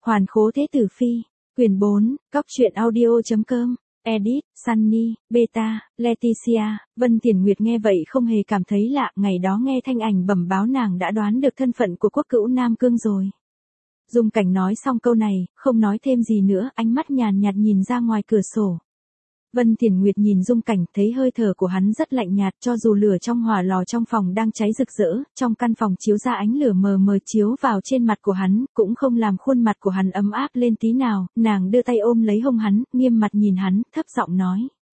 Hoàn khố thế tử phi, quyển 4, Cóc truyện audio.com, edit, Sunny, Beta, Leticia. Vân Tiền Nguyệt nghe vậy không hề cảm thấy lạ, ngày đó nghe thanh ảnh bẩm báo nàng đã đoán được thân phận của quốc cữu Nam Cương rồi. Dung Cảnh nói xong câu này, không nói thêm gì nữa, ánh mắt nhàn nhạt nhìn ra ngoài cửa sổ. Vân Tiền Nguyệt nhìn Dung Cảnh, thấy hơi thở của hắn rất lạnh nhạt, cho dù lửa trong hỏa lò trong phòng đang cháy rực rỡ, trong căn phòng chiếu ra ánh lửa mờ mờ chiếu vào trên mặt của hắn, cũng không làm khuôn mặt của hắn ấm áp lên tí nào. Nàng đưa tay ôm lấy hông hắn, nghiêm mặt nhìn hắn, thấp giọng nói.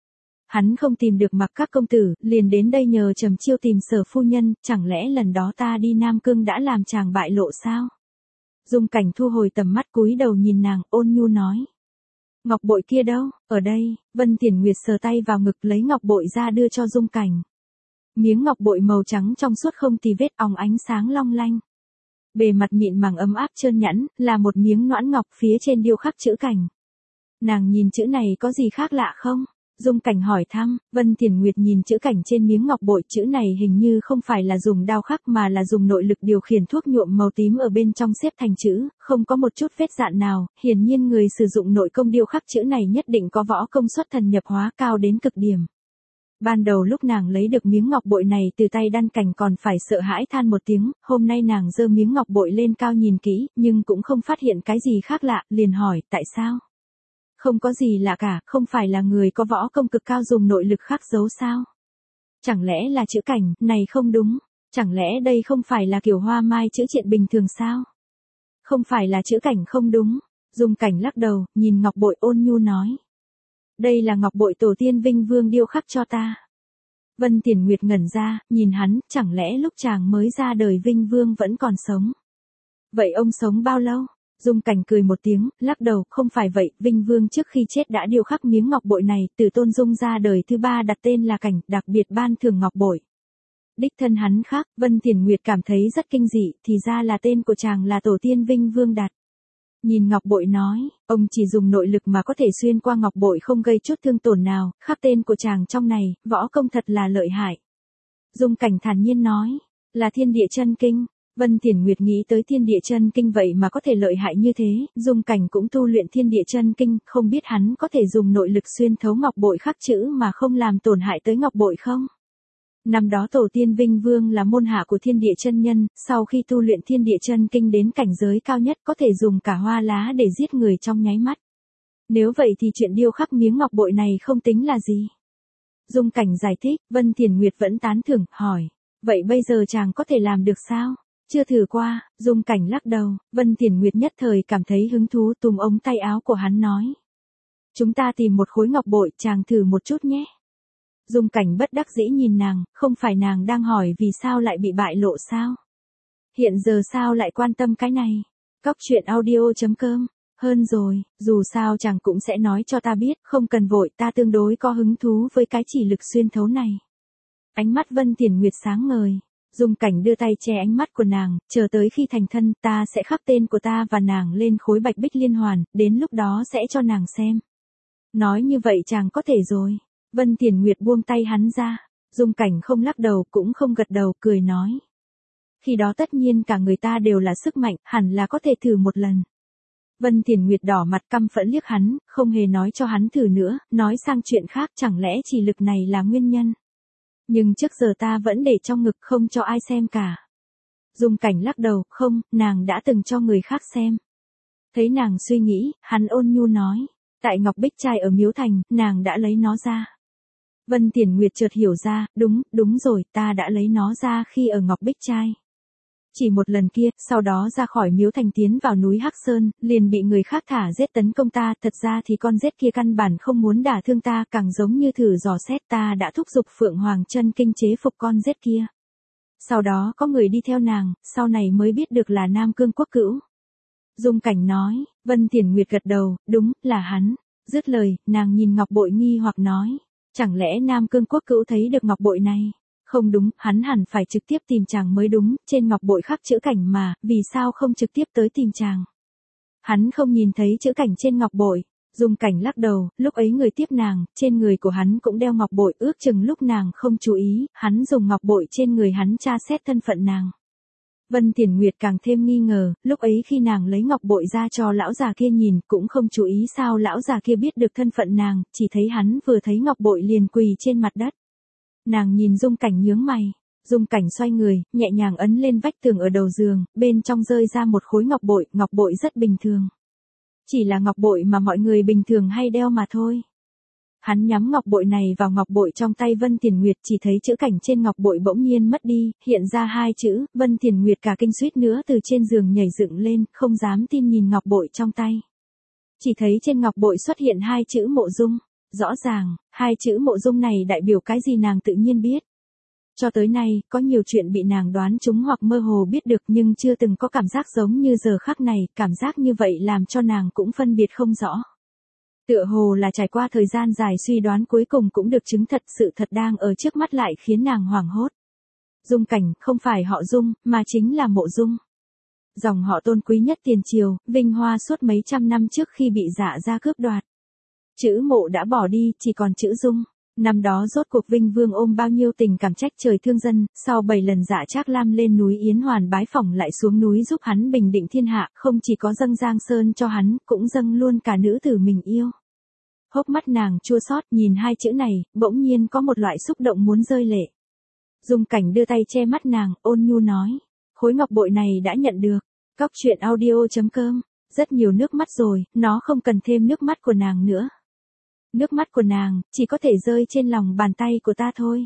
Hắn không tìm được Mặc các công tử, liền đến đây nhờ Trầm Chiêu tìm Sở phu nhân, chẳng lẽ lần đó ta đi Nam Cương đã làm chàng bại lộ sao? Dung Cảnh thu hồi tầm mắt cúi đầu nhìn nàng, ôn nhu nói. Ngọc bội kia đâu? Ở đây. Vân Tiền Nguyệt sờ tay vào ngực lấy ngọc bội ra đưa cho Dung Cảnh. Miếng ngọc bội màu trắng trong suốt không tì vết, óng ánh sáng long lanh. Bề mặt mịn màng ấm áp trơn nhẵn, là một miếng noãn ngọc, phía trên điêu khắc chữ Cảnh. Nàng nhìn chữ này có gì khác lạ không? Dung Cảnh hỏi thăm. Vân Tiền Nguyệt nhìn chữ Cảnh trên miếng ngọc bội, chữ này hình như không phải là dùng đao khắc mà là dùng nội lực điều khiển thuốc nhuộm màu tím ở bên trong xếp thành chữ, không có một chút vết dạn nào, hiển nhiên người sử dụng nội công điêu khắc chữ này nhất định có võ công xuất thần nhập hóa cao đến cực điểm. Ban đầu lúc nàng lấy được miếng ngọc bội này từ tay Đan Cảnh còn phải sợ hãi than một tiếng, hôm nay nàng giơ miếng ngọc bội lên cao nhìn kỹ, nhưng cũng không phát hiện cái gì khác lạ, liền hỏi, tại sao? Không có gì lạ cả, không phải là người có võ công cực cao dùng nội lực khắc dấu sao? Chẳng lẽ là chữ Cảnh, này không đúng, chẳng lẽ đây không phải là kiểu hoa mai chữ triện bình thường sao? Không phải là chữ Cảnh không đúng, Dung Cảnh lắc đầu, nhìn ngọc bội ôn nhu nói. Đây là ngọc bội tổ tiên Vinh Vương điêu khắc cho ta. Vân Tiền Nguyệt ngẩn ra, nhìn hắn, chẳng lẽ lúc chàng mới ra đời Vinh Vương vẫn còn sống? Vậy ông sống bao lâu? Dung Cảnh cười một tiếng, lắc đầu, không phải vậy, Vinh Vương trước khi chết đã điêu khắc miếng ngọc bội này, Từ Tôn Dung ra đời thứ 3 đặt tên là Cảnh, đặc biệt ban thưởng ngọc bội. Đích thân hắn khác. Vân Tiền Nguyệt cảm thấy rất kinh dị, thì ra là tên của chàng là tổ tiên Vinh Vương đặt. Nhìn ngọc bội nói, ông chỉ dùng nội lực mà có thể xuyên qua ngọc bội không gây chút thương tổn nào, khắc tên của chàng trong này, võ công thật là lợi hại. Dung Cảnh thản nhiên nói, là Thiên Địa Chân Kinh. Vân Tiền Nguyệt nghĩ tới Thiên Địa Chân Kinh vậy mà có thể lợi hại như thế, Dung Cảnh cũng tu luyện Thiên Địa Chân Kinh, không biết hắn có thể dùng nội lực xuyên thấu ngọc bội khắc chữ mà không làm tổn hại tới ngọc bội không? Năm đó tổ tiên Vinh Vương là môn hạ của Thiên Địa Chân Nhân, sau khi tu luyện Thiên Địa Chân Kinh đến cảnh giới cao nhất có thể dùng cả hoa lá để giết người trong nháy mắt. Nếu vậy thì chuyện điêu khắc miếng ngọc bội này không tính là gì. Dung Cảnh giải thích. Vân Tiền Nguyệt vẫn tán thưởng, hỏi, vậy bây giờ chàng có thể làm được sao? Chưa thử qua. Dung Cảnh lắc đầu. Vân Tiền Nguyệt nhất thời cảm thấy hứng thú, túm ống tay áo của hắn nói. Chúng ta tìm một khối ngọc bội, chàng thử một chút nhé. Dung Cảnh bất đắc dĩ nhìn nàng, không phải nàng đang hỏi vì sao lại bị bại lộ sao? Hiện giờ sao lại quan tâm cái này? Cóc truyện audio.com, hơn rồi, dù sao chàng cũng sẽ nói cho ta biết, không cần vội, ta tương đối có hứng thú với cái chỉ lực xuyên thấu này. Ánh mắt Vân Tiền Nguyệt sáng ngời. Dung Cảnh đưa tay che ánh mắt của nàng, chờ tới khi thành thân, ta sẽ khắc tên của ta và nàng lên khối bạch bích liên hoàn, đến lúc đó sẽ cho nàng xem. Nói như vậy chàng có thể rồi. Vân Tiền Nguyệt buông tay hắn ra. Dung Cảnh không lắc đầu cũng không gật đầu, cười nói. Khi đó tất nhiên cả người ta đều là sức mạnh, hẳn là có thể thử một lần. Vân Tiền Nguyệt đỏ mặt căm phẫn liếc hắn, không hề nói cho hắn thử nữa, nói sang chuyện khác, chẳng lẽ chỉ lực này là nguyên nhân. Nhưng trước giờ ta vẫn để trong ngực không cho ai xem cả. Dung Cảnh lắc đầu, không, nàng đã từng cho người khác xem. Thấy nàng suy nghĩ, hắn ôn nhu nói, tại Ngọc Bích Trai ở Miếu Thành, nàng đã lấy nó ra. Vân Tiền Nguyệt chợt hiểu ra, đúng rồi, ta đã lấy nó ra khi ở Ngọc Bích Trai. Chỉ một lần kia, sau đó ra khỏi Miếu Thành tiến vào núi Hắc Sơn, liền bị người khác thả giết tấn công ta, thật ra thì con giết kia căn bản không muốn đả thương ta, càng giống như thử dò xét, ta đã thúc giục Phượng Hoàng Chân Kinh chế phục con giết kia. Sau đó có người đi theo nàng, sau này mới biết được là Nam Cương quốc cữu. Dung Cảnh nói. Vân Tiền Nguyệt gật đầu, đúng, là hắn. Dứt lời, nàng nhìn ngọc bội nghi hoặc nói, chẳng lẽ Nam Cương quốc cữu thấy được ngọc bội này? Không đúng, hắn hẳn phải trực tiếp tìm chàng mới đúng, trên ngọc bội khắc chữ Cảnh mà, vì sao không trực tiếp tới tìm chàng? Hắn không nhìn thấy chữ Cảnh trên ngọc bội. Dung Cảnh lắc đầu, lúc ấy người tiếp nàng, trên người của hắn cũng đeo ngọc bội, ước chừng lúc nàng không chú ý, hắn dùng ngọc bội trên người hắn tra xét thân phận nàng. Vân Tiền Nguyệt càng thêm nghi ngờ, lúc ấy khi nàng lấy ngọc bội ra cho lão già kia nhìn, cũng không chú ý sao lão già kia biết được thân phận nàng, chỉ thấy hắn vừa thấy ngọc bội liền quỳ trên mặt đất. Nàng nhìn Dung Cảnh nhướng mày. Dung Cảnh xoay người, nhẹ nhàng ấn lên vách tường ở đầu giường, bên trong rơi ra một khối ngọc bội rất bình thường. Chỉ là ngọc bội mà mọi người bình thường hay đeo mà thôi. Hắn nhắm ngọc bội này vào ngọc bội trong tay Vân Tiền Nguyệt, chỉ thấy chữ cảnh trên ngọc bội bỗng nhiên mất đi, hiện ra hai chữ. Vân Tiền Nguyệt cả kinh suýt nữa từ trên giường nhảy dựng lên, không dám tin nhìn ngọc bội trong tay. Chỉ thấy trên ngọc bội xuất hiện hai chữ Mộ Dung. Rõ ràng, hai chữ Mộ Dung này đại biểu cái gì nàng tự nhiên biết. Cho tới nay, có nhiều chuyện bị nàng đoán trúng hoặc mơ hồ biết được nhưng chưa từng có cảm giác giống như giờ khắc này, cảm giác như vậy làm cho nàng cũng phân biệt không rõ. Tựa hồ là trải qua thời gian dài suy đoán cuối cùng cũng được chứng thật, sự thật đang ở trước mắt lại khiến nàng hoảng hốt. Dung Cảnh không phải họ Dung, mà chính là Mộ Dung. Dòng họ tôn quý nhất tiền triều, vinh hoa suốt mấy trăm năm trước khi bị Dạ gia cướp đoạt. Chữ Mộ đã bỏ đi, chỉ còn chữ Dung. Năm đó rốt cuộc Vinh Vương ôm bao nhiêu tình cảm trách trời thương dân, sau 7 lần Dạ Trác Lam lên núi Yến Hoàn bái phỏng lại xuống núi giúp hắn bình định thiên hạ, không chỉ có dâng Giang Sơn cho hắn, cũng dâng luôn cả nữ tử mình yêu. Hốc mắt nàng chua xót nhìn hai chữ này, bỗng nhiên có một loại xúc động muốn rơi lệ. Dung Cảnh đưa tay che mắt nàng, ôn nhu nói, khối ngọc bội này đã nhận được. Cóc truyện audio.com, rất nhiều nước mắt rồi, nó không cần thêm nước mắt của nàng nữa. Nước mắt của nàng, chỉ có thể rơi trên lòng bàn tay của ta thôi.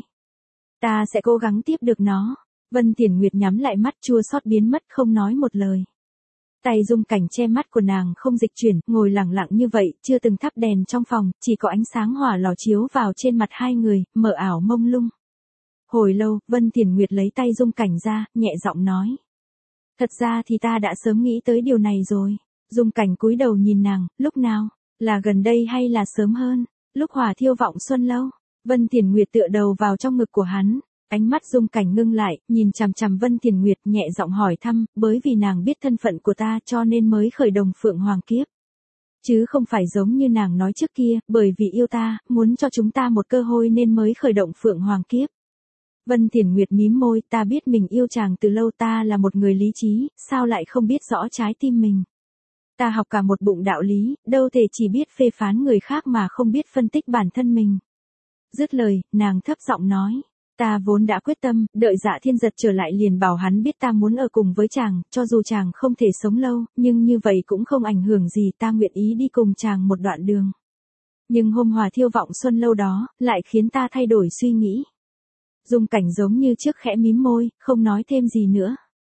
Ta sẽ cố gắng tiếp được nó. Vân Tiền Nguyệt nhắm lại mắt chua xót biến mất không nói một lời. Tay Dung Cảnh che mắt của nàng không dịch chuyển, ngồi lặng lặng như vậy, chưa từng thắp đèn trong phòng, chỉ có ánh sáng hỏa lò chiếu vào trên mặt hai người, mờ ảo mông lung. Hồi lâu, Vân Tiền Nguyệt lấy tay Dung Cảnh ra, nhẹ giọng nói. Thật ra thì ta đã sớm nghĩ tới điều này rồi. Dung Cảnh cúi đầu nhìn nàng, lúc nào? Là gần đây hay là sớm hơn? Lúc hỏa thiêu vọng xuân lâu. Vân Tiền Nguyệt tựa đầu vào trong ngực của hắn. Ánh mắt Dung Cảnh ngưng lại, nhìn chằm chằm Vân Tiền Nguyệt nhẹ giọng hỏi thăm, bởi vì nàng biết thân phận của ta cho nên mới khởi động Phượng Hoàng Kiếp. Chứ không phải giống như nàng nói trước kia, bởi vì yêu ta, muốn cho chúng ta một cơ hội nên mới khởi động Phượng Hoàng Kiếp. Vân Tiền Nguyệt mím môi, ta biết mình yêu chàng từ lâu, ta là một người lý trí, sao lại không biết rõ trái tim mình. Ta học cả một bụng đạo lý, đâu thể chỉ biết phê phán người khác mà không biết phân tích bản thân mình. Dứt lời, nàng thấp giọng nói. Ta vốn đã quyết tâm, đợi Dạ Thiên Giật trở lại liền bảo hắn biết ta muốn ở cùng với chàng, cho dù chàng không thể sống lâu, nhưng như vậy cũng không ảnh hưởng gì, ta nguyện ý đi cùng chàng một đoạn đường. Nhưng hôm hỏa thiêu vọng xuân lâu đó, lại khiến ta thay đổi suy nghĩ. Dung Cảnh giống như trước khẽ mím môi, không nói thêm gì nữa.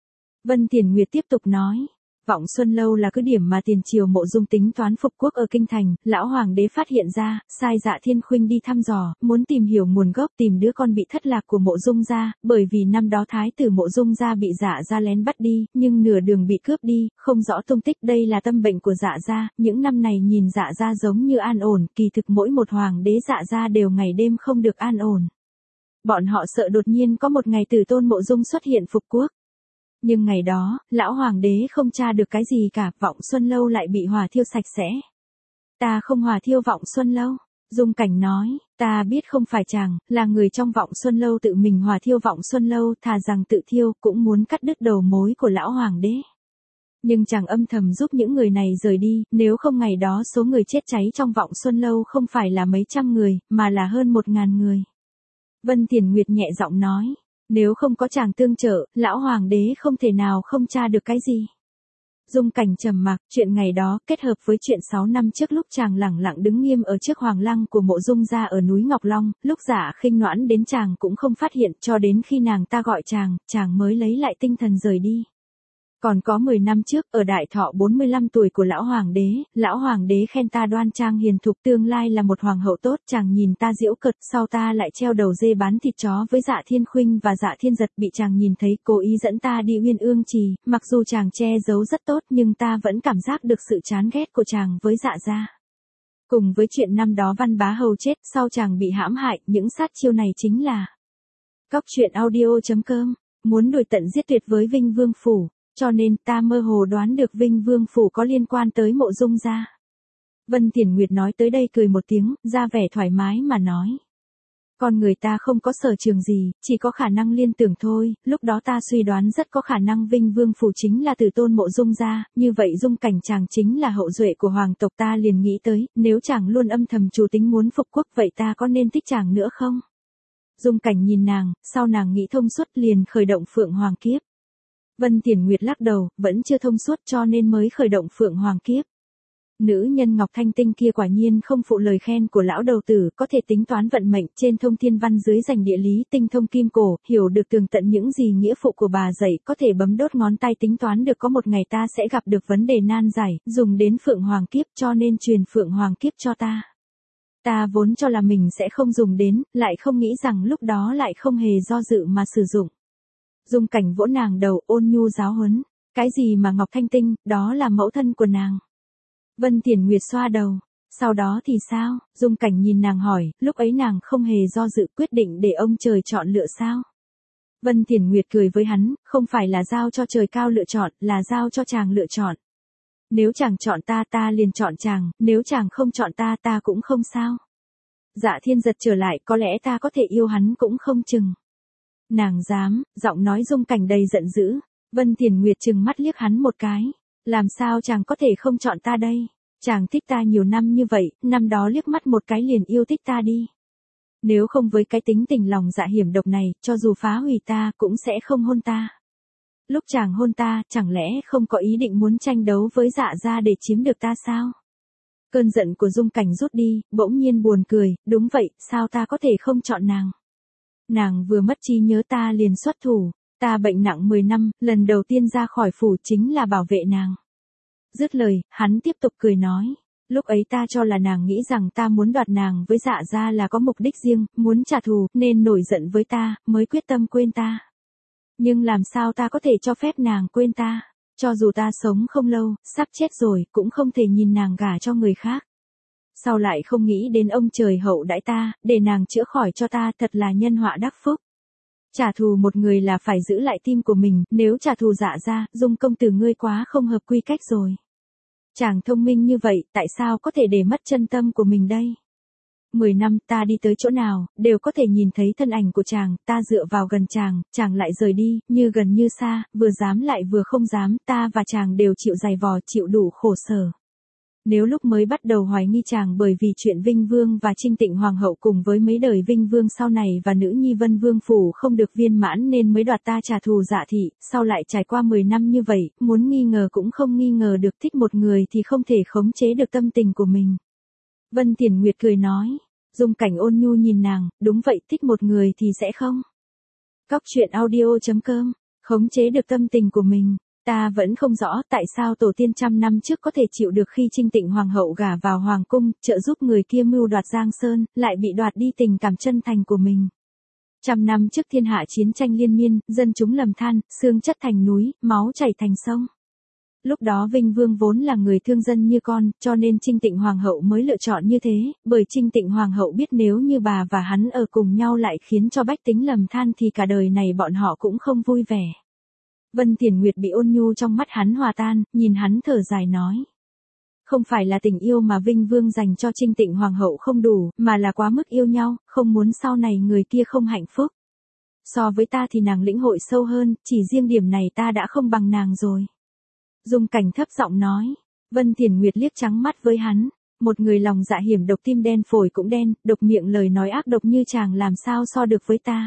Vân Tiền Nguyệt tiếp tục nói. Vọng Xuân Lâu là cứ điểm mà tiền triều Mộ Dung tính toán phục quốc ở kinh thành, lão hoàng đế phát hiện ra, sai Dạ Thiên Khuynh đi thăm dò, muốn tìm hiểu nguồn gốc, tìm đứa con bị thất lạc của Mộ Dung gia, bởi vì năm đó thái tử Mộ Dung gia bị Dạ gia lén bắt đi, nhưng nửa đường bị cướp đi, không rõ tung tích, đây là tâm bệnh của Dạ gia, những năm này nhìn Dạ gia giống như an ổn, kỳ thực mỗi một hoàng đế Dạ gia đều ngày đêm không được an ổn. Bọn họ sợ đột nhiên có một ngày tử tôn Mộ Dung xuất hiện phục quốc. Nhưng ngày đó, lão hoàng đế không tra được cái gì cả, Vọng Xuân Lâu lại bị hỏa thiêu sạch sẽ. Ta không hỏa thiêu Vọng Xuân Lâu. Dung Cảnh nói, ta biết không phải chàng, là người trong Vọng Xuân Lâu tự mình hỏa thiêu Vọng Xuân Lâu, thà rằng tự thiêu, cũng muốn cắt đứt đầu mối của lão hoàng đế. Nhưng chàng âm thầm giúp những người này rời đi, nếu không ngày đó số người chết cháy trong Vọng Xuân Lâu không phải là mấy trăm người, mà là hơn 1000 người. Vân Tiền Nguyệt nhẹ giọng nói. Nếu không có chàng tương trợ, lão hoàng đế không thể nào không tra được cái gì. Dung Cảnh trầm mặc, chuyện ngày đó kết hợp với chuyện 6 năm trước lúc chàng lẳng lặng đứng nghiêm ở trước hoàng lăng của Mộ Dung gia ở núi Ngọc Long, lúc Dạ Khinh Noãn đến chàng cũng không phát hiện, cho đến khi nàng ta gọi chàng mới lấy lại tinh thần rời đi. Còn có 10 năm trước, ở đại thọ 45 tuổi của lão hoàng đế khen ta đoan trang hiền thục, tương lai là một hoàng hậu tốt, chàng nhìn ta giễu cợt, sau ta lại treo đầu dê bán thịt chó với Dạ Thiên Khuynh và Dạ Thiên Giật, bị chàng nhìn thấy, cố ý dẫn ta đi Uyên Ương Trì, mặc dù chàng che giấu rất tốt nhưng ta vẫn cảm giác được sự chán ghét của chàng với Dạ gia. Cùng với chuyện năm đó Văn Bá Hầu chết, sau chàng bị hãm hại, những sát chiêu này chính là Cóc truyện audio.com, muốn đuổi tận giết tuyệt với Vinh Vương phủ. Cho nên ta mơ hồ đoán được Vinh Vương phủ có liên quan tới Mộ Dung gia. Vân Tiền Nguyệt nói tới đây cười một tiếng, ra vẻ thoải mái mà nói. Con người ta không có sở trường gì, chỉ có khả năng liên tưởng thôi, lúc đó ta suy đoán rất có khả năng Vinh Vương Phủ chính là từ Tôn Mộ Dung ra, như vậy Dung Cảnh chàng chính là hậu duệ của hoàng tộc, ta liền nghĩ tới, nếu chàng luôn âm thầm chủ tính muốn phục quốc vậy ta có nên thích chàng nữa không? Dung Cảnh nhìn nàng, sau nàng nghĩ thông suốt liền khởi động Phượng Hoàng Kiếp. Vân Tiền Nguyệt lắc đầu, vẫn chưa thông suốt cho nên mới khởi động Phượng Hoàng Kiếp. Nữ nhân Ngọc Thanh Tinh kia quả nhiên không phụ lời khen của lão đầu tử, có thể tính toán vận mệnh, trên thông thiên văn dưới dành địa lý, tinh thông kim cổ, hiểu được tường tận những gì nghĩa phụ của bà dạy, có thể bấm đốt ngón tay tính toán được có một ngày ta sẽ gặp được vấn đề nan giải, dùng đến Phượng Hoàng Kiếp cho nên truyền Phượng Hoàng Kiếp cho ta. Ta vốn cho là mình sẽ không dùng đến, lại không nghĩ rằng lúc đó lại không hề do dự mà sử dụng. Dung Cảnh vỗ nàng đầu, ôn nhu giáo huấn, cái gì mà Ngọc Thanh Tinh, đó là mẫu thân của nàng. Vân Tiền Nguyệt xoa đầu, sau đó thì sao? Dung Cảnh nhìn nàng hỏi, lúc ấy nàng không hề do dự quyết định để ông trời chọn lựa sao? Vân Tiền Nguyệt cười với hắn, không phải là giao cho trời cao lựa chọn, là giao cho chàng lựa chọn. Nếu chàng chọn ta ta liền chọn chàng, nếu chàng không chọn ta ta cũng không sao. Dạ Thiên giật trở lại, có lẽ ta có thể yêu hắn cũng không chừng. Nàng dám, giọng nói Dung Cảnh đầy giận dữ. Vân Tiền Nguyệt trừng mắt liếc hắn một cái. Làm sao chàng có thể không chọn ta đây? Chàng thích ta nhiều năm như vậy, năm đó liếc mắt một cái liền yêu thích ta đi. Nếu không với cái tính tình lòng dạ hiểm độc này, cho dù phá hủy ta cũng sẽ không hôn ta. Lúc chàng hôn ta, chẳng lẽ không có ý định muốn tranh đấu với Dạ gia để chiếm được ta sao? Cơn giận của Dung Cảnh rút đi, bỗng nhiên buồn cười, đúng vậy, sao ta có thể không chọn nàng? Nàng vừa mất trí nhớ ta liền xuất thủ, ta bệnh nặng 10 năm, lần đầu tiên ra khỏi phủ chính là bảo vệ nàng. Dứt lời, hắn tiếp tục cười nói, lúc ấy ta cho là nàng nghĩ rằng ta muốn đoạt nàng với Dạ gia là có mục đích riêng, muốn trả thù, nên nổi giận với ta, mới quyết tâm quên ta. Nhưng làm sao ta có thể cho phép nàng quên ta, cho dù ta sống không lâu, sắp chết rồi, cũng không thể nhìn nàng gả cho người khác. Sao lại không nghĩ đến ông trời hậu đãi ta, để nàng chữa khỏi cho ta, thật là nhân họa đắc phúc. Trả thù một người là phải giữ lại tim của mình, nếu trả thù Dạ gia, Dung công tử ngươi quá không hợp quy cách rồi. Chàng thông minh như vậy, tại sao có thể để mất chân tâm của mình đây? 10 năm ta đi tới chỗ nào, đều có thể nhìn thấy thân ảnh của chàng, ta dựa vào gần chàng, chàng lại rời đi, như gần như xa, vừa dám lại vừa không dám, ta và chàng đều chịu dày vò, chịu đủ khổ sở. Nếu lúc mới bắt đầu hoài nghi chàng bởi vì chuyện Vinh Vương và Trinh Tịnh Hoàng hậu cùng với mấy đời Vinh Vương sau này và nữ nhi Vân Vương phủ không được viên mãn nên mới đoạt ta trả thù Dạ thị, sau lại trải qua 10 năm như vậy, muốn nghi ngờ cũng không nghi ngờ được, thích một người thì không thể khống chế được tâm tình của mình. Vân Tiền Nguyệt cười nói, Dung Cảnh ôn nhu nhìn nàng, đúng vậy, thích một người thì sẽ không. Cóc truyện audio.com, khống chế được tâm tình của mình. Ta vẫn không rõ tại sao tổ tiên trăm năm trước có thể chịu được khi Trinh Tịnh Hoàng hậu gả vào hoàng cung, trợ giúp người kia mưu đoạt Giang Sơn, lại bị đoạt đi tình cảm chân thành của mình. Trăm năm trước thiên hạ chiến tranh liên miên, dân chúng lầm than, xương chất thành núi, máu chảy thành sông. Lúc đó Vinh Vương vốn là người thương dân như con, cho nên Trinh Tịnh Hoàng hậu mới lựa chọn như thế, bởi Trinh Tịnh Hoàng hậu biết nếu như bà và hắn ở cùng nhau lại khiến cho bách tính lầm than thì cả đời này bọn họ cũng không vui vẻ. Vân Tiền Nguyệt bị ôn nhu trong mắt hắn hòa tan, nhìn hắn thở dài nói. Không phải là tình yêu mà Vinh Vương dành cho Trinh Tịnh Hoàng hậu không đủ, mà là quá mức yêu nhau, không muốn sau này người kia không hạnh phúc. So với ta thì nàng lĩnh hội sâu hơn, chỉ riêng điểm này ta đã không bằng nàng rồi. Dung Cảnh thấp giọng nói. Vân Tiền Nguyệt liếc trắng mắt với hắn. Một người lòng dạ hiểm độc, tim đen phổi cũng đen, độc miệng lời nói ác độc như chàng làm sao so được với ta.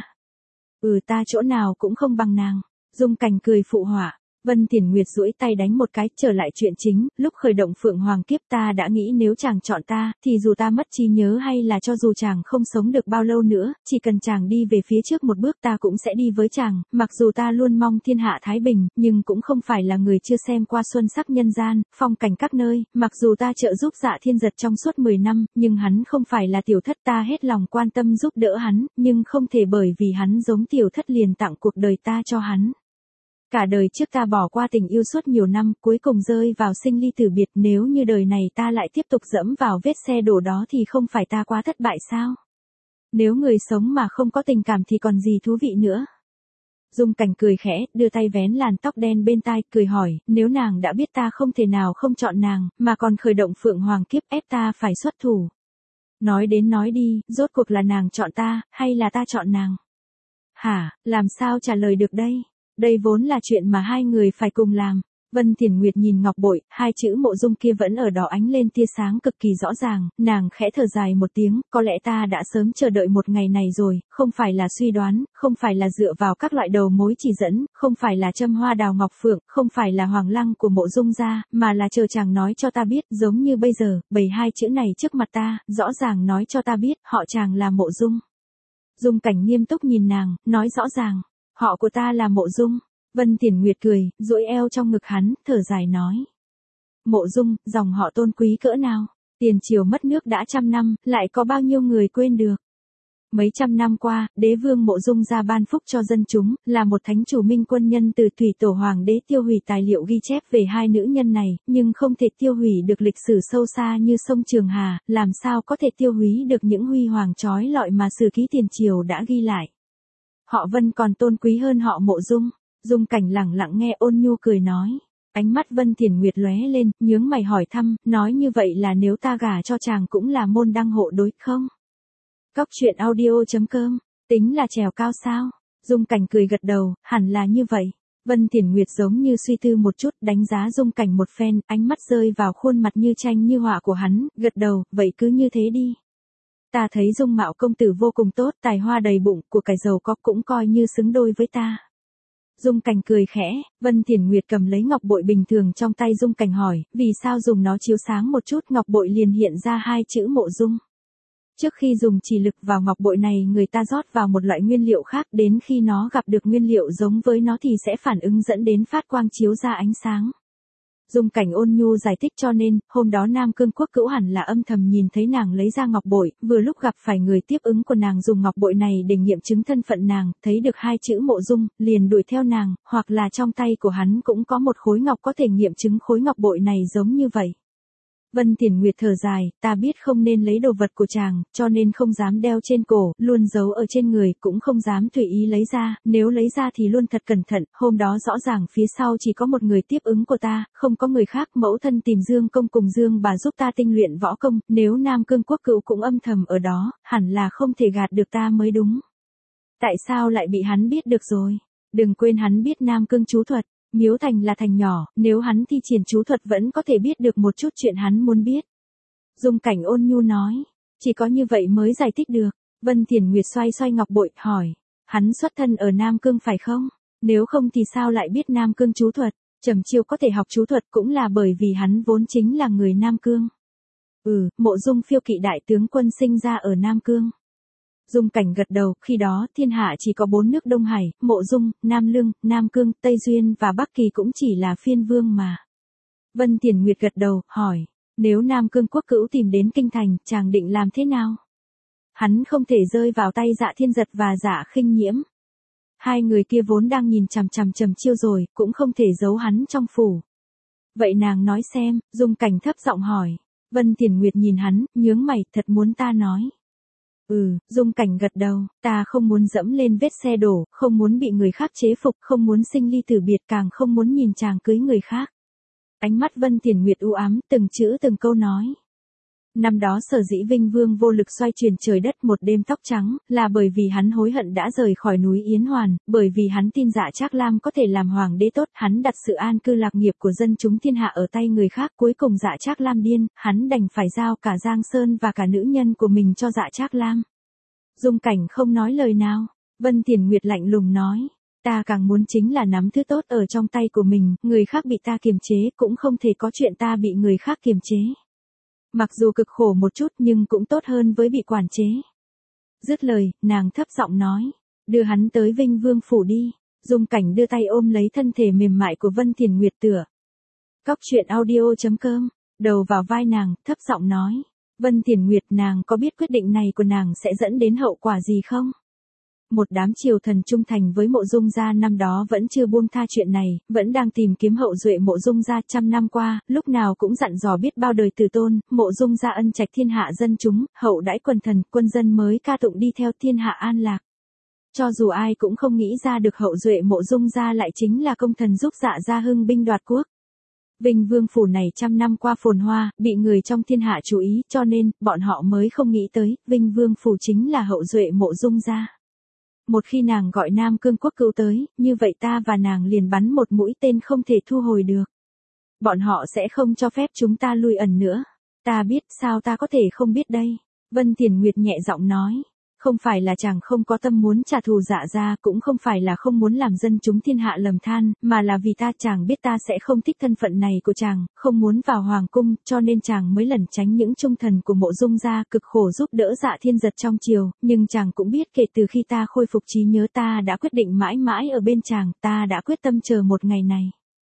Ta chỗ nào cũng không bằng nàng. Dung Cảnh cười phụ họa. Vân Tiền Nguyệt duỗi tay đánh một cái, trở lại chuyện chính, lúc khởi động Phượng Hoàng Kiếp ta đã nghĩ nếu chàng chọn ta, thì dù ta mất trí nhớ hay là cho dù chàng không sống được bao lâu nữa, chỉ cần chàng đi về phía trước một bước ta cũng sẽ đi với chàng, mặc dù ta luôn mong thiên hạ thái bình, nhưng cũng không phải là người chưa xem qua xuân sắc nhân gian, phong cảnh các nơi, mặc dù ta trợ giúp Dạ Thiên Giật trong suốt 10 năm, nhưng hắn không phải là tiểu thất, ta hết lòng quan tâm giúp đỡ hắn, nhưng không thể bởi vì hắn giống tiểu thất liền tặng cuộc đời ta cho hắn. Cả đời trước ta bỏ qua tình yêu suốt nhiều năm, cuối cùng rơi vào sinh ly tử biệt, nếu như đời này ta lại tiếp tục dẫm vào vết xe đổ đó thì không phải ta quá thất bại sao? Nếu người sống mà không có tình cảm thì còn gì thú vị nữa? Dung Cảnh cười khẽ, đưa tay vén làn tóc đen bên tai, cười hỏi, nếu nàng đã biết ta không thể nào không chọn nàng, mà còn khởi động Phượng Hoàng Kiếp ép ta phải xuất thủ. Nói đến nói đi, rốt cuộc là nàng chọn ta, hay là ta chọn nàng? Hả, làm sao trả lời được đây? Đây vốn là chuyện mà hai người phải cùng làm. Vân Thiển Nguyệt nhìn ngọc bội, hai chữ mộ dung kia vẫn ở đó ánh lên tia sáng cực kỳ rõ ràng, nàng khẽ thở dài một tiếng, có lẽ ta đã sớm chờ đợi một ngày này rồi, không phải là suy đoán, không phải là dựa vào các loại đầu mối chỉ dẫn, không phải là châm hoa đào ngọc phượng, không phải là hoàng lăng của mộ dung gia, mà là chờ chàng nói cho ta biết, giống như bây giờ, bày hai chữ này trước mặt ta, rõ ràng nói cho ta biết, họ chàng là mộ dung. Dung Cảnh nghiêm túc nhìn nàng, nói rõ ràng, họ của ta là mộ dung. Vân Thiển Nguyệt cười, duỗi eo trong ngực hắn, thở dài nói. Mộ dung, dòng họ tôn quý cỡ nào? Tiền triều mất nước đã 100 năm, lại có bao nhiêu người quên được? Mấy trăm năm qua, đế vương mộ dung ra ban phúc cho dân chúng, là một thánh chủ minh quân nhân từ thủy tổ hoàng đế tiêu hủy tài liệu ghi chép về hai nữ nhân này, nhưng không thể tiêu hủy được lịch sử sâu xa như sông Trường Hà, làm sao có thể tiêu hủy được những huy hoàng chói lọi mà sử ký tiền triều đã ghi lại. Họ Vân còn tôn quý hơn họ mộ dung. Dung Cảnh lẳng lặng nghe ôn nhu cười nói. Ánh mắt Vân Thiển Nguyệt lóe lên, nhướng mày hỏi thăm, nói như vậy là nếu ta gả cho chàng cũng là môn đăng hộ đối không? Cóc truyện audio.com, tính là trèo cao sao? Dung Cảnh cười gật đầu, hẳn là như vậy. Vân Thiển Nguyệt giống như suy tư một chút, đánh giá Dung Cảnh một phen, ánh mắt rơi vào khuôn mặt như tranh như họa của hắn, gật đầu, vậy cứ như thế đi. Ta thấy dung mạo công tử vô cùng tốt, tài hoa đầy bụng, của cải giàu có cũng coi như xứng đôi với ta. Dung Cảnh cười khẽ, Vân Thiển Nguyệt cầm lấy ngọc bội bình thường trong tay Dung Cảnh hỏi, vì sao dùng nó chiếu sáng một chút ngọc bội liền hiện ra hai chữ mộ dung. Trước khi dùng chỉ lực vào ngọc bội này người ta rót vào một loại nguyên liệu khác, đến khi nó gặp được nguyên liệu giống với nó thì sẽ phản ứng dẫn đến phát quang chiếu ra ánh sáng. Dung Cảnh ôn nhu giải thích cho nên, hôm đó Nam Cương Quốc cữu hẳn là âm thầm nhìn thấy nàng lấy ra ngọc bội, vừa lúc gặp phải người tiếp ứng của nàng dùng ngọc bội này để nghiệm chứng thân phận nàng, thấy được hai chữ mộ dung, liền đuổi theo nàng, hoặc là trong tay của hắn cũng có một khối ngọc có thể nghiệm chứng khối ngọc bội này giống như vậy. Vân Thiển Nguyệt thở dài, ta biết không nên lấy đồ vật của chàng, cho nên không dám đeo trên cổ, luôn giấu ở trên người, cũng không dám tùy ý lấy ra, nếu lấy ra thì luôn thật cẩn thận, hôm đó rõ ràng phía sau chỉ có một người tiếp ứng của ta, không có người khác, mẫu thân tìm Dương Công cùng Dương bà giúp ta tinh luyện võ công, nếu Nam Cương Quốc cữu cũng âm thầm ở đó, hẳn là không thể gạt được ta mới đúng. Tại sao lại bị hắn biết được rồi? Đừng quên hắn biết Nam Cương chú thuật. Miếu thành là thành nhỏ, nếu hắn thi triển chú thuật vẫn có thể biết được một chút chuyện hắn muốn biết. Dung Cảnh ôn nhu nói, chỉ có như vậy mới giải thích được. Vân Thiển Nguyệt xoay xoay ngọc bội, hỏi, hắn xuất thân ở Nam Cương phải không? Nếu không thì sao lại biết Nam Cương chú thuật? Trầm Chiêu có thể học chú thuật cũng là bởi vì hắn vốn chính là người Nam Cương. Mộ dung Phiêu Kỵ đại tướng quân sinh ra ở Nam Cương. Dung Cảnh gật đầu, khi đó thiên hạ chỉ có 4 nước Đông Hải, Mộ Dung, Nam Lương, Nam Cương, Tây Duyên và Bắc Kỳ cũng chỉ là phiên vương mà. Vân Thiển Nguyệt gật đầu, hỏi, nếu Nam Cương Quốc cữu tìm đến kinh thành, chàng định làm thế nào? Hắn không thể rơi vào tay Dạ Thiên Giật và Dạ Khinh Nhiễm. Hai người kia vốn đang nhìn chằm chằm Trầm Chiêu rồi, cũng không thể giấu hắn trong phủ. Vậy nàng nói xem, Dung Cảnh thấp giọng hỏi. Vân Thiển Nguyệt nhìn hắn, nhướng mày, thật muốn ta nói. Dung Cảnh gật đầu, ta không muốn dẫm lên vết xe đổ, không muốn bị người khác chế phục, không muốn sinh ly tử biệt, càng không muốn nhìn chàng cưới người khác. Ánh mắt Vân Thiển Nguyệt u ám, từng chữ từng câu nói. Năm đó sở dĩ Vinh Vương vô lực xoay chuyển trời đất một đêm tóc trắng, là bởi vì hắn hối hận đã rời khỏi núi Yến Hoàn, bởi vì hắn tin Dạ Trác Lam có thể làm hoàng đế tốt, hắn đặt sự an cư lạc nghiệp của dân chúng thiên hạ ở tay người khác, cuối cùng Dạ Trác Lam điên, hắn đành phải giao cả Giang Sơn và cả nữ nhân của mình cho Dạ Trác Lam. Dung Cảnh không nói lời nào, Vân Thiển Nguyệt lạnh lùng nói, ta càng muốn chính là nắm thứ tốt ở trong tay của mình, người khác bị ta kiềm chế, cũng không thể có chuyện ta bị người khác kiềm chế. Mặc dù cực khổ một chút nhưng cũng tốt hơn với bị quản chế. Dứt lời, nàng thấp giọng nói, đưa hắn tới Vinh Vương phủ đi. Dung Cảnh đưa tay ôm lấy thân thể mềm mại của Vân Thiển Nguyệt tựa. Cóc truyện audio.com, đầu vào vai nàng, thấp giọng nói, Vân Thiển Nguyệt, nàng có biết quyết định này của nàng sẽ dẫn đến hậu quả gì không? Một đám triều thần trung thành với Mộ Dung gia năm đó vẫn chưa buông tha chuyện này, vẫn đang tìm kiếm hậu duệ Mộ Dung gia 100 năm qua, lúc nào cũng dặn dò biết bao đời từ tôn, Mộ Dung gia ân trạch thiên hạ dân chúng, hậu đãi quần thần, quân dân mới ca tụng đi theo thiên hạ an lạc. Cho dù ai cũng không nghĩ ra được hậu duệ Mộ Dung gia lại chính là công thần giúp Dạ gia hưng binh đoạt quốc. Vinh Vương phủ này trăm năm qua phồn hoa, bị người trong thiên hạ chú ý, cho nên, bọn họ mới không nghĩ tới, Vinh Vương phủ chính là hậu duệ Mộ Dung gia. Một khi nàng gọi Nam Cương Quốc cứu tới, như vậy ta và nàng liền bắn một mũi tên không thể thu hồi được. Bọn họ sẽ không cho phép chúng ta lui ẩn nữa. Ta biết, sao ta có thể không biết đây? Vân Tiền Nguyệt nhẹ giọng nói. Không phải là chàng không có tâm muốn trả thù Dạ gia, cũng không phải là không muốn làm dân chúng thiên hạ lầm than, mà là vì chàng biết ta sẽ không thích thân phận này của chàng, không muốn vào hoàng cung, cho nên chàng mới lẩn tránh những trung thần của Mộ Dung gia, cực khổ giúp đỡ Dạ Thiên Giật trong triều, nhưng chàng cũng biết kể từ khi ta khôi phục trí nhớ ta đã quyết định mãi mãi ở bên chàng, ta đã quyết tâm chờ một ngày này.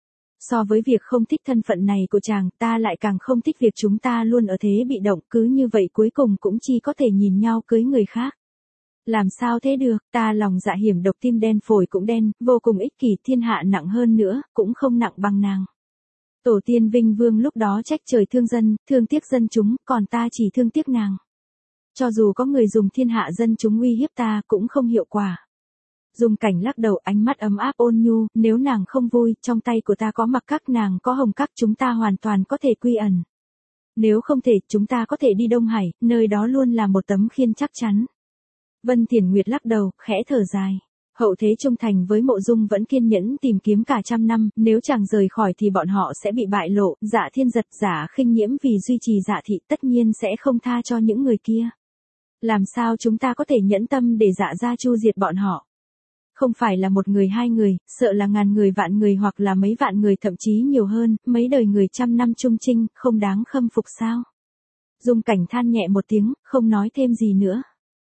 So với việc không thích thân phận này của chàng, ta lại càng không thích việc chúng ta luôn ở thế bị động, cứ như vậy cuối cùng cũng chỉ có thể nhìn nhau cưới người khác. Làm sao thế được, ta lòng dạ hiểm độc, tim đen phổi cũng đen, vô cùng ích kỷ, thiên hạ nặng hơn nữa, cũng không nặng bằng nàng. Tổ tiên Vinh Vương lúc đó trách trời thương dân, thương tiếc dân chúng, còn ta chỉ thương tiếc nàng. Cho dù có người dùng thiên hạ dân chúng uy hiếp ta cũng không hiệu quả. Dung Cảnh lắc đầu, ánh mắt ấm áp ôn nhu, nếu nàng không vui, trong tay của ta có mặc các, nàng có hồng các, chúng ta hoàn toàn có thể quy ẩn. Nếu không thể, chúng ta có thể đi Đông Hải, nơi đó luôn là một tấm khiên chắc chắn. Vân Tiền Nguyệt lắc đầu, khẽ thở dài. Hậu thế trung thành với Mộ Dung vẫn kiên nhẫn tìm kiếm cả trăm năm, nếu chàng rời khỏi thì bọn họ sẽ bị bại lộ, Dạ Thiên Giật, Dạ Khinh Nhiễm vì duy trì Dạ thị tất nhiên sẽ không tha cho những người kia. Làm sao chúng ta có thể nhẫn tâm để Dạ gia chu diệt bọn họ? Không phải là một người hai người, sợ là ngàn người vạn người hoặc là mấy vạn người, thậm chí nhiều hơn, mấy đời người trăm năm trung trinh, không đáng khâm phục sao? Dung Cảnh than nhẹ một tiếng, không nói thêm gì nữa.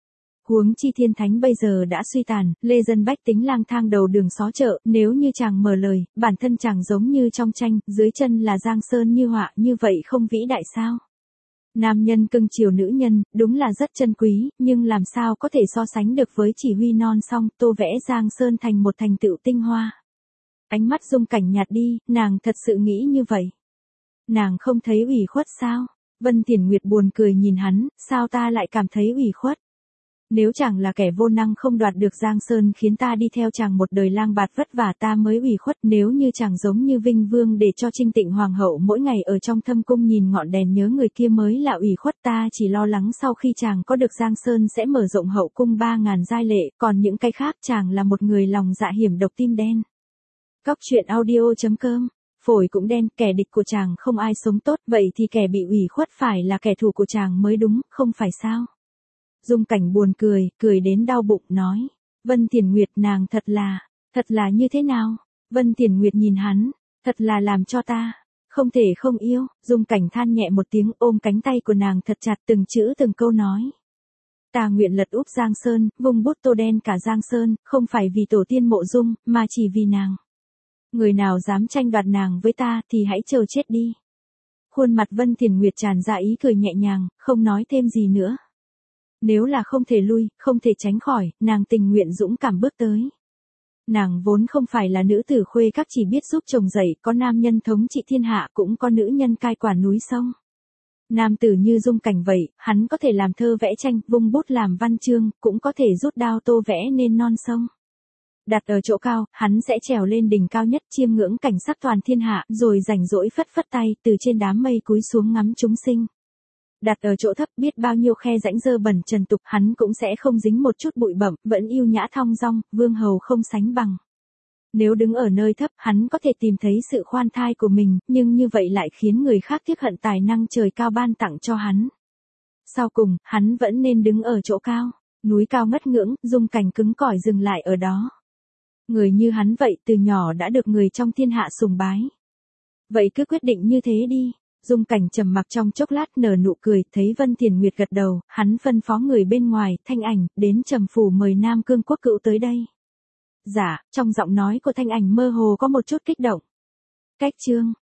Huống chi thiên thánh bây giờ đã suy tàn, lê dân bách tính lang thang đầu đường xó chợ, nếu như chàng mở lời, bản thân chàng giống như trong tranh, dưới chân là giang sơn như họa, như vậy không vĩ đại sao? Nam nhân cưng chiều nữ nhân, đúng là rất chân quý, nhưng làm sao có thể so sánh được với chỉ huy non song, tô vẽ giang sơn thành một thành tựu tinh hoa. Ánh mắt Dung Cảnh nhạt đi, nàng thật sự nghĩ như vậy. Nàng không thấy ủy khuất sao? Vân Tiền Nguyệt buồn cười nhìn hắn, sao ta lại cảm thấy ủy khuất? Nếu chàng là kẻ vô năng không đoạt được Giang Sơn khiến ta đi theo chàng một đời lang bạt vất vả, ta mới ủy khuất. Nếu như chàng giống như Vinh Vương để cho Trinh Tịnh Hoàng hậu mỗi ngày ở trong thâm cung nhìn ngọn đèn nhớ người kia mới là ủy khuất. Ta chỉ lo lắng sau khi chàng có được Giang Sơn sẽ mở rộng hậu cung 3.000 giai lệ, còn những cái khác chàng là một người lòng dạ hiểm độc, tim đen. Cóc truyện audio.com. Phổi cũng đen, kẻ địch của chàng không ai sống tốt, vậy thì kẻ bị ủy khuất phải là kẻ thù của chàng mới đúng, không phải sao? Dung Cảnh buồn cười, cười đến đau bụng, nói. Vân Tiền Nguyệt, nàng thật là như thế nào? Vân Tiền Nguyệt nhìn hắn, thật là làm cho ta không thể không yêu. Dung Cảnh than nhẹ một tiếng, ôm cánh tay của nàng thật chặt, từng chữ từng câu nói. Ta nguyện lật úp Giang Sơn, vung bút tô đen cả Giang Sơn, không phải vì tổ tiên Mộ Dung, mà chỉ vì nàng. Người nào dám tranh đoạt nàng với ta thì hãy chờ chết đi. Khuôn mặt Vân Tiền Nguyệt tràn ra ý cười nhẹ nhàng, không nói thêm gì nữa. Nếu là không thể lui, không thể tránh khỏi, nàng tình nguyện dũng cảm bước tới. Nàng vốn không phải là nữ tử khuê các chỉ biết giúp chồng dạy, có nam nhân thống trị thiên hạ, cũng có nữ nhân cai quản núi sông. Nam tử như Dung Cảnh vậy, hắn có thể làm thơ vẽ tranh, vung bút làm văn chương, cũng có thể rút đao tô vẽ nên non sông. Đặt ở chỗ cao, hắn sẽ trèo lên đỉnh cao nhất, chiêm ngưỡng cảnh sắc toàn thiên hạ, rồi rảnh rỗi phất phất tay, từ trên đám mây cúi xuống ngắm chúng sinh. Đặt ở chỗ thấp, biết bao nhiêu khe rãnh dơ bẩn trần tục, hắn cũng sẽ không dính một chút bụi bặm, vẫn yêu nhã thong dong, vương hầu không sánh bằng. Nếu đứng ở nơi thấp, hắn có thể tìm thấy sự khoan thai của mình, nhưng như vậy lại khiến người khác tiếc hận tài năng trời cao ban tặng cho hắn. Sau cùng, hắn vẫn nên đứng ở chỗ cao. Núi cao ngất ngưỡng, Dung Cảnh cứng cỏi dừng lại ở đó. Người như hắn vậy từ nhỏ đã được người trong thiên hạ sùng bái. Vậy cứ quyết định như thế đi. Dung Cảnh trầm mặc trong chốc lát, nở nụ cười, thấy Vân Tiền Nguyệt gật đầu, hắn phân phó người bên ngoài, Thanh Ảnh, đến Trầm phủ mời Nam Cương Quốc cựu tới đây. Dạ, trong giọng nói của Thanh Ảnh mơ hồ có một chút kích động. Cách chương